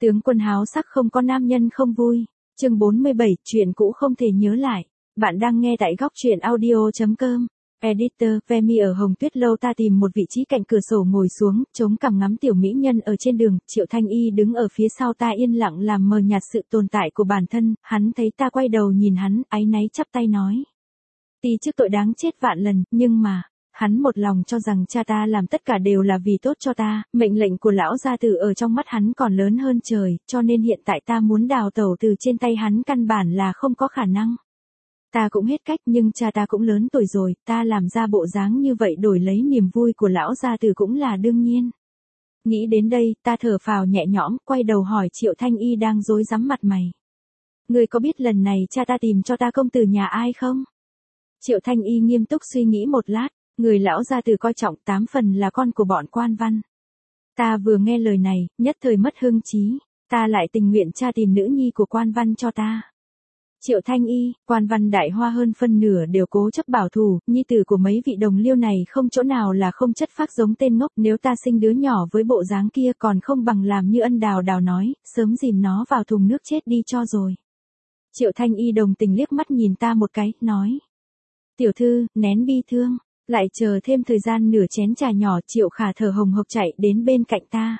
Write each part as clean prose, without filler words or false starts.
Tướng quân háo sắc không có nam nhân không vui. Chương 47, chuyện cũ không thể nhớ lại. Bạn đang nghe tại góc truyện audio.com. Editor, Vemi ở Hồng Tuyết Lâu. Ta tìm một vị trí cạnh cửa sổ ngồi xuống, chống cằm ngắm tiểu mỹ nhân ở trên đường. Triệu Thanh Y đứng ở phía sau ta yên lặng làm mờ nhạt sự tồn tại của bản thân. Hắn thấy ta quay đầu nhìn hắn, áy náy chắp tay nói. Ti trước tội đáng chết vạn lần, nhưng mà... Hắn một lòng cho rằng cha ta làm tất cả đều là vì tốt cho ta, mệnh lệnh của lão gia tử ở trong mắt hắn còn lớn hơn trời, cho nên hiện tại ta muốn đào tẩu từ trên tay hắn căn bản là không có khả năng. Ta cũng hết cách nhưng cha ta cũng lớn tuổi rồi, ta làm ra bộ dáng như vậy đổi lấy niềm vui của lão gia tử cũng là đương nhiên. Nghĩ đến đây, ta thở phào nhẹ nhõm, quay đầu hỏi Triệu Thanh Y đang rối rắm mặt mày. Ngươi có biết lần này cha ta tìm cho ta công tử nhà ai không? Triệu Thanh Y nghiêm túc suy nghĩ một lát. Người lão gia tử coi trọng 8 phần là con của bọn quan văn. Ta vừa nghe lời này, nhất thời mất hương trí, ta lại tình nguyện cha tìm nữ nhi của quan văn cho ta. Triệu Thanh Y, quan văn Đại Hoa hơn phân nửa đều cố chấp bảo thủ, nhi tử của mấy vị đồng liêu này không chỗ nào là không chất phác giống tên ngốc, nếu ta sinh đứa nhỏ với bộ dáng kia còn không bằng làm như Ân Đào Đào nói, sớm dìm nó vào thùng nước chết đi cho rồi. Triệu Thanh Y đồng tình liếc mắt nhìn ta một cái, nói. Tiểu thư, nén bi thương. Lại chờ thêm thời gian nửa chén trà nhỏ. Triệu Khả thở hồng hộc chạy đến bên cạnh ta.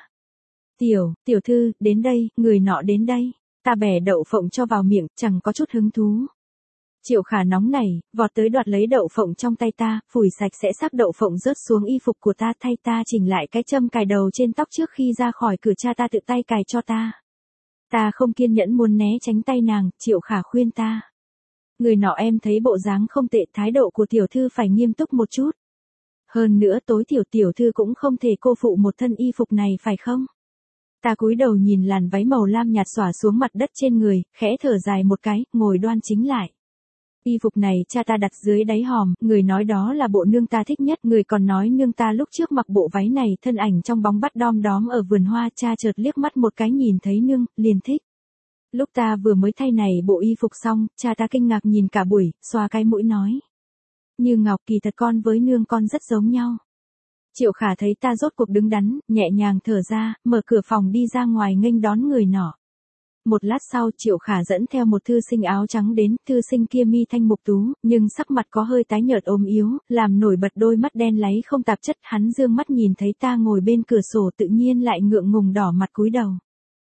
Tiểu thư, đến đây, người nọ đến đây. Ta bẻ đậu phộng cho vào miệng, chẳng có chút hứng thú. Triệu Khả nóng nảy, vọt tới đoạt lấy đậu phộng trong tay ta, phủi sạch sẽ sắc đậu phộng rớt xuống y phục của ta, thay ta chỉnh lại cái châm cài đầu trên tóc trước khi ra khỏi cửa, cha ta tự tay cài cho ta. Ta không kiên nhẫn muốn né tránh tay nàng, Triệu Khả khuyên ta. Người nọ em thấy bộ dáng không tệ, thái độ của tiểu thư phải nghiêm túc một chút. Hơn nữa tối thiểu tiểu thư cũng không thể cô phụ một thân y phục này phải không? Ta cúi đầu nhìn làn váy màu lam nhạt xõa xuống mặt đất trên người, khẽ thở dài một cái, ngồi đoan chính lại. Y phục này cha ta đặt dưới đáy hòm, người nói đó là bộ nương ta thích nhất, người còn nói nương ta lúc trước mặc bộ váy này thân ảnh trong bóng bắt đom đóm ở vườn hoa, cha chợt liếc mắt một cái nhìn thấy nương, liền thích. Lúc ta vừa mới thay này bộ y phục xong, cha ta kinh ngạc nhìn cả buổi, xoa cái mũi nói. Như Ngọc, kỳ thật con với nương con rất giống nhau. Triệu Khả thấy ta rốt cuộc đứng đắn, nhẹ nhàng thở ra, mở cửa phòng đi ra ngoài nghênh đón người nọ. Một lát sau Triệu Khả dẫn theo một thư sinh áo trắng đến, thư sinh kia mi thanh mục tú, nhưng sắc mặt có hơi tái nhợt ốm yếu, làm nổi bật đôi mắt đen láy không tạp chất. Hắn dương mắt nhìn thấy ta ngồi bên cửa sổ tự nhiên lại ngượng ngùng đỏ mặt cúi đầu.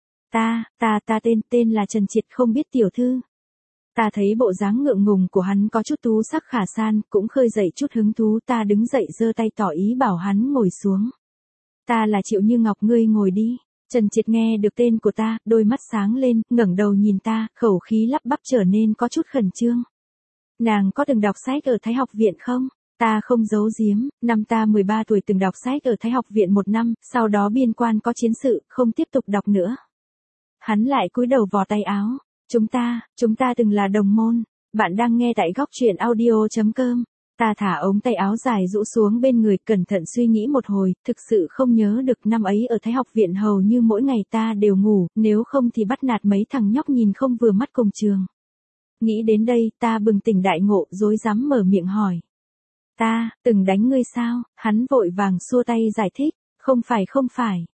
Ta tên là Trần Triệt, không biết tiểu thư. Ta thấy bộ dáng ngượng ngùng của hắn có chút tú sắc khả san, cũng khơi dậy chút hứng thú, ta đứng dậy giơ tay tỏ ý bảo hắn ngồi xuống. Ta là Triệu Như Ngọc, ngươi ngồi đi. Trần Triệt nghe được tên của ta, đôi mắt sáng lên, ngẩng đầu nhìn ta, khẩu khí lắp bắp trở nên có chút khẩn trương. Nàng có từng đọc sách ở Thái Học Viện không? Ta không giấu giếm, năm ta 13 tuổi từng đọc sách ở Thái Học Viện 1 năm, sau đó biên quan có chiến sự, không tiếp tục đọc nữa. Hắn lại cúi đầu vò tay áo. Chúng ta từng là đồng môn. Bạn đang nghe tại góc truyện audio.com. Ta thả ống tay áo dài rũ xuống bên người, cẩn thận suy nghĩ một hồi, thực sự không nhớ được năm ấy ở Thái Học Viện hầu như mỗi ngày ta đều ngủ, nếu không thì bắt nạt mấy thằng nhóc nhìn không vừa mắt cùng trường. Nghĩ đến đây, ta bừng tỉnh đại ngộ, rối rắm mở miệng hỏi. Ta, từng đánh ngươi sao? Hắn vội vàng xua tay giải thích. Không phải,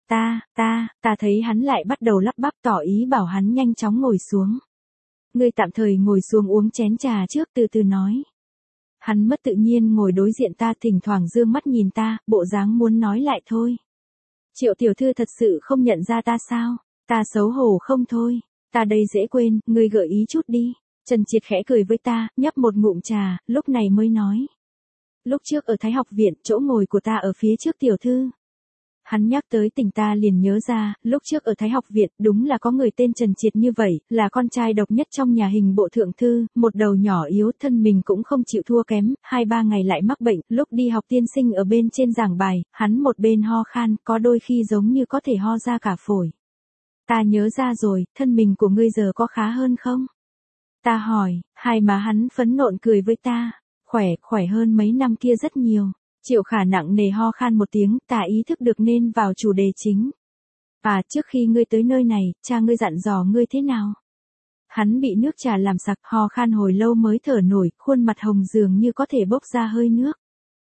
ta thấy hắn lại bắt đầu lắp bắp tỏ ý bảo hắn nhanh chóng ngồi xuống. Ngươi tạm thời ngồi xuống uống chén trà trước, từ từ nói. Hắn mất tự nhiên ngồi đối diện ta, thỉnh thoảng dương mắt nhìn ta, bộ dáng muốn nói lại thôi. Triệu tiểu thư thật sự không nhận ra ta sao? Ta xấu hổ không thôi. Ta đây dễ quên, ngươi gợi ý chút đi. Trần Triệt khẽ cười với ta, nhấp một ngụm trà, lúc này mới nói. Lúc trước ở Thái Học Viện, chỗ ngồi của ta ở phía trước tiểu thư. Hắn nhắc tới tình ta liền nhớ ra, lúc trước ở Thái Học Viện, đúng là có người tên Trần Triệt như vậy, là con trai độc nhất trong nhà hình bộ thượng thư, một đầu nhỏ yếu, thân mình cũng không chịu thua kém, 2-3 ngày lại mắc bệnh, lúc đi học tiên sinh ở bên trên giảng bài, hắn một bên ho khan, có đôi khi giống như có thể ho ra cả phổi. Ta nhớ ra rồi, thân mình của ngươi giờ có khá hơn không? Ta hỏi, hai má hắn phấn nộn cười với ta, khỏe hơn mấy năm kia rất nhiều. Triệu Khả nặng nề ho khan một tiếng, ta ý thức được nên vào chủ đề chính. Trước khi ngươi tới nơi này, cha ngươi dặn dò ngươi thế nào? Hắn bị nước trà làm sặc, ho khan hồi lâu mới thở nổi, khuôn mặt hồng dường như có thể bốc ra hơi nước.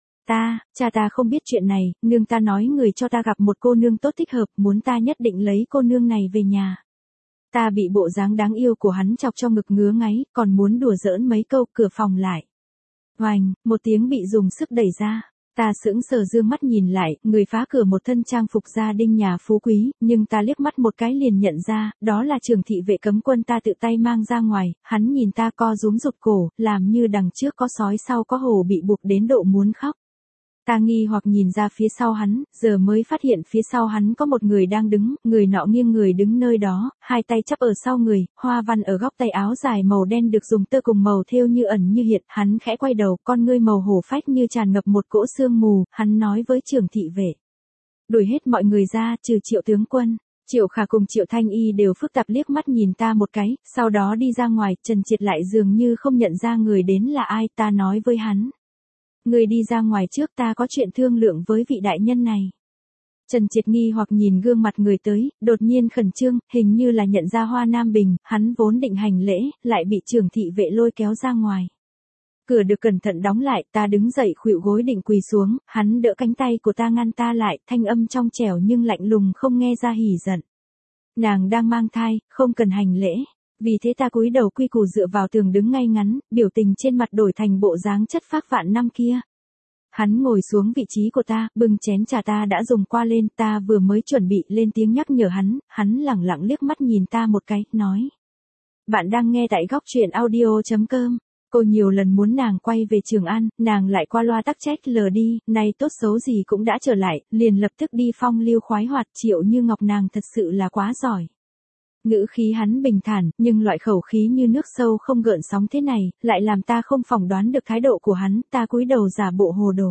Cha ta không biết chuyện này, nương ta nói người cho ta gặp một cô nương tốt thích hợp, muốn ta nhất định lấy cô nương này về nhà. Ta bị bộ dáng đáng yêu của hắn chọc cho ngực ngứa ngáy, còn muốn đùa giỡn mấy câu, cửa phòng lại. Oành, một tiếng bị dùng sức đẩy ra. Ta sững sờ dương mắt nhìn lại, người phá cửa một thân trang phục gia đình nhà phú quý, nhưng ta liếc mắt một cái liền nhận ra, đó là Trường thị vệ cấm quân ta tự tay mang ra ngoài, hắn nhìn ta co rúm rụt cổ, làm như đằng trước có sói sau có hổ bị buộc đến độ muốn khóc. Ta nghi hoặc nhìn ra phía sau hắn, giờ mới phát hiện phía sau hắn có một người đang đứng, người nọ nghiêng người đứng nơi đó, hai tay chắp ở sau người, hoa văn ở góc tay áo dài màu đen được dùng tơ cùng màu thêu như ẩn như hiện, hắn khẽ quay đầu, con ngươi màu hổ phách như tràn ngập một cỗ sương mù, hắn nói với Trường thị vệ. Đuổi hết mọi người ra, trừ Triệu tướng quân. Triệu Khả cùng Triệu Thanh Y đều phức tạp liếc mắt nhìn ta một cái, sau đó đi ra ngoài, Trần Triệt lại dường như không nhận ra người đến là ai, ta nói với hắn. Người đi ra ngoài trước, ta có chuyện thương lượng với vị đại nhân này. Trần Triệt nghi hoặc nhìn gương mặt người tới, đột nhiên khẩn trương, hình như là nhận ra Hoa Nam Bình, hắn vốn định hành lễ, lại bị Trường thị vệ lôi kéo ra ngoài. Cửa được cẩn thận đóng lại, ta đứng dậy khuỵu gối định quỳ xuống, hắn đỡ cánh tay của ta ngăn ta lại, thanh âm trong trẻo nhưng lạnh lùng không nghe ra hỉ giận. Nàng đang mang thai, không cần hành lễ. Vì thế ta cúi đầu quy củ dựa vào tường đứng ngay ngắn, biểu tình trên mặt đổi thành bộ dáng chất phác vạn năm kia. Hắn ngồi xuống vị trí của ta, bưng chén trà ta đã dùng qua lên, ta vừa mới chuẩn bị lên tiếng nhắc nhở hắn lẳng lặng liếc mắt nhìn ta một cái, nói. Bạn đang nghe tại góc truyện audio.com. Cô nhiều lần muốn nàng quay về Trường An, nàng lại qua loa tắc trách lờ đi, nay tốt xấu gì cũng đã trở lại, liền lập tức đi phong lưu khoái hoạt. Triệu Như Ngọc nàng thật sự là quá giỏi. Ngữ khí hắn bình thản, nhưng loại khẩu khí như nước sâu không gợn sóng thế này, lại làm ta không phỏng đoán được thái độ của hắn, ta cúi đầu giả bộ hồ đồ.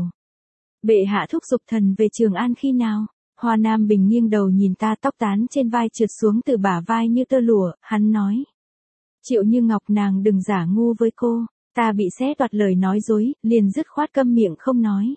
Bệ hạ thúc giục thần về Trường An khi nào? Hoa Nam Bình nghiêng đầu nhìn ta, tóc tán trên vai trượt xuống từ bả vai như tơ lụa, hắn nói. Triệu Như Ngọc nàng đừng giả ngu với cô, ta bị xé toạc lời nói dối, liền dứt khoát câm miệng không nói.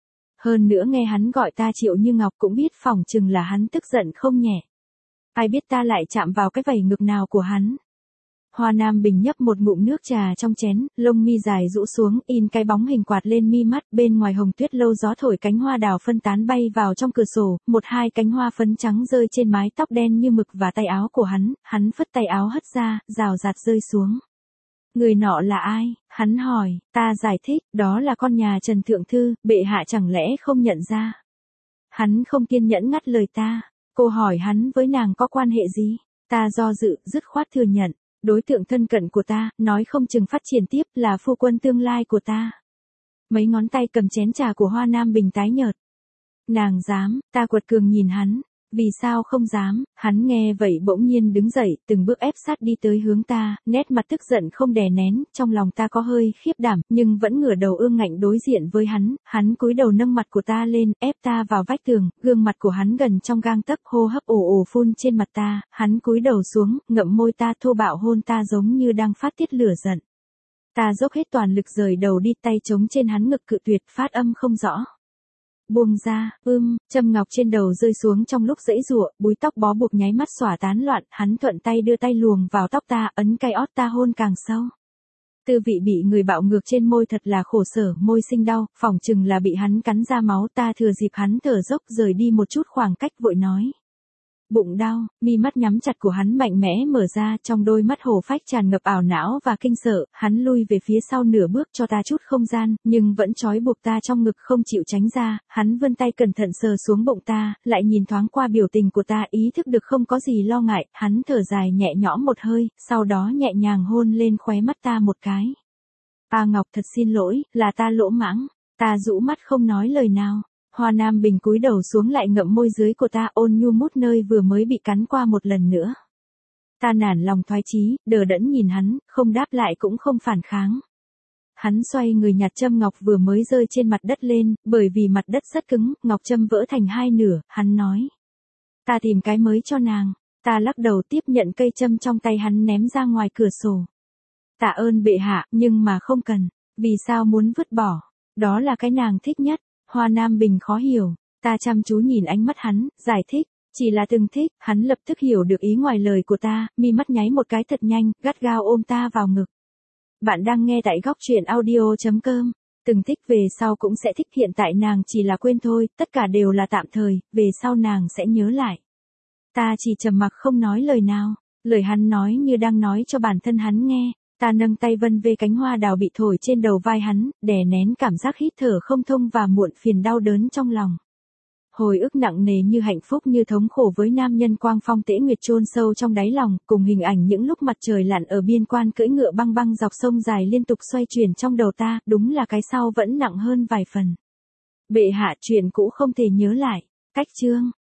Hơn nữa nghe hắn gọi ta Triệu Như Ngọc cũng biết phỏng chừng là hắn tức giận không nhẹ. Ai biết ta lại chạm vào cái vảy ngực nào của hắn. Hoa Nam Bình nhấp một ngụm nước trà trong chén, lông mi dài rũ xuống, in cái bóng hình quạt lên mi mắt, bên ngoài hồng tuyết lâu gió thổi cánh hoa đào phân tán bay vào trong cửa sổ, một hai cánh hoa phấn trắng rơi trên mái tóc đen như mực và tay áo của hắn phất tay áo hất ra, rào rạt rơi xuống. Người nọ là ai? Hắn hỏi, ta giải thích, đó là con nhà Trần Thượng Thư, bệ hạ chẳng lẽ không nhận ra. Hắn không kiên nhẫn ngắt lời ta. Cô hỏi hắn với nàng có quan hệ gì? Ta do dự, dứt khoát thừa nhận. Đối tượng thân cận của ta, nói không chừng phát triển tiếp là phu quân tương lai của ta. Mấy ngón tay cầm chén trà của Hoa Nam Bình tái nhợt. Nàng dám, ta quật cường nhìn hắn. Vì sao không dám? Hắn nghe vậy bỗng nhiên đứng dậy, từng bước ép sát đi tới hướng ta, nét mặt tức giận không đè nén, trong lòng ta có hơi khiếp đảm, nhưng vẫn ngửa đầu ương ngạnh đối diện với hắn cúi đầu nâng mặt của ta lên, ép ta vào vách tường, gương mặt của hắn gần trong gang tấc, hô hấp ồ ồ phun trên mặt ta, hắn cúi đầu xuống, ngậm môi ta, thô bạo hôn ta giống như đang phát tiết lửa giận. Ta dốc hết toàn lực rời đầu đi, tay chống trên hắn ngực cự tuyệt, phát âm không rõ. Buông ra, châm ngọc trên đầu rơi xuống trong lúc giãy giụa, búi tóc bó buộc nháy mắt xõa tán loạn, hắn thuận tay đưa tay luồng vào tóc ta, ấn cay ót ta hôn càng sâu. Tư vị bị người bạo ngược trên môi thật là khổ sở, môi sinh đau, phỏng chừng là bị hắn cắn ra máu, ta thừa dịp hắn thở dốc rời đi một chút khoảng cách vội nói. Bụng đau, mi mắt nhắm chặt của hắn mạnh mẽ mở ra, trong đôi mắt hổ phách tràn ngập ảo não và kinh sợ, hắn lui về phía sau nửa bước cho ta chút không gian, nhưng vẫn trói buộc ta trong ngực không chịu tránh ra, hắn vươn tay cẩn thận sờ xuống bụng ta, lại nhìn thoáng qua biểu tình của ta, ý thức được không có gì lo ngại, hắn thở dài nhẹ nhõm một hơi, sau đó nhẹ nhàng hôn lên khóe mắt ta một cái. A Ngọc thật xin lỗi, là ta lỗ mãng, ta rũ mắt không nói lời nào. Hoa Nam Bình cúi đầu xuống lại ngậm môi dưới của ta, ôn nhu mút nơi vừa mới bị cắn qua một lần nữa. Ta nản lòng thoái chí, đờ đẫn nhìn hắn, không đáp lại cũng không phản kháng. Hắn xoay người nhặt châm ngọc vừa mới rơi trên mặt đất lên, bởi vì mặt đất rất cứng, ngọc châm vỡ thành hai nửa, hắn nói. Ta tìm cái mới cho nàng. Ta lắc đầu tiếp nhận cây châm trong tay hắn ném ra ngoài cửa sổ. Tạ ơn bệ hạ, nhưng mà không cần. Vì sao muốn vứt bỏ? Đó là cái nàng thích nhất. Hoa Nam Bình khó hiểu, ta chăm chú nhìn ánh mắt hắn, giải thích, chỉ là từng thích, hắn lập tức hiểu được ý ngoài lời của ta, mi mắt nháy một cái thật nhanh, gắt gao ôm ta vào ngực. Bạn đang nghe tại góc truyện audio.com, từng thích về sau cũng sẽ thích, hiện tại nàng chỉ là quên thôi, tất cả đều là tạm thời, về sau nàng sẽ nhớ lại. Ta chỉ trầm mặc không nói lời nào. Lời hắn nói như đang nói cho bản thân hắn nghe. Ta nâng tay vân về cánh hoa đào bị thổi trên đầu vai hắn, đè nén cảm giác hít thở không thông và muộn phiền đau đớn trong lòng. Hồi ức nặng nề như hạnh phúc như thống khổ với nam nhân quang phong tễ nguyệt chôn sâu trong đáy lòng, cùng hình ảnh những lúc mặt trời lặn ở biên quan cưỡi ngựa băng băng dọc sông dài liên tục xoay chuyển trong đầu ta, đúng là cái sau vẫn nặng hơn vài phần. Bệ hạ, chuyện cũ không thể nhớ lại. Cách chương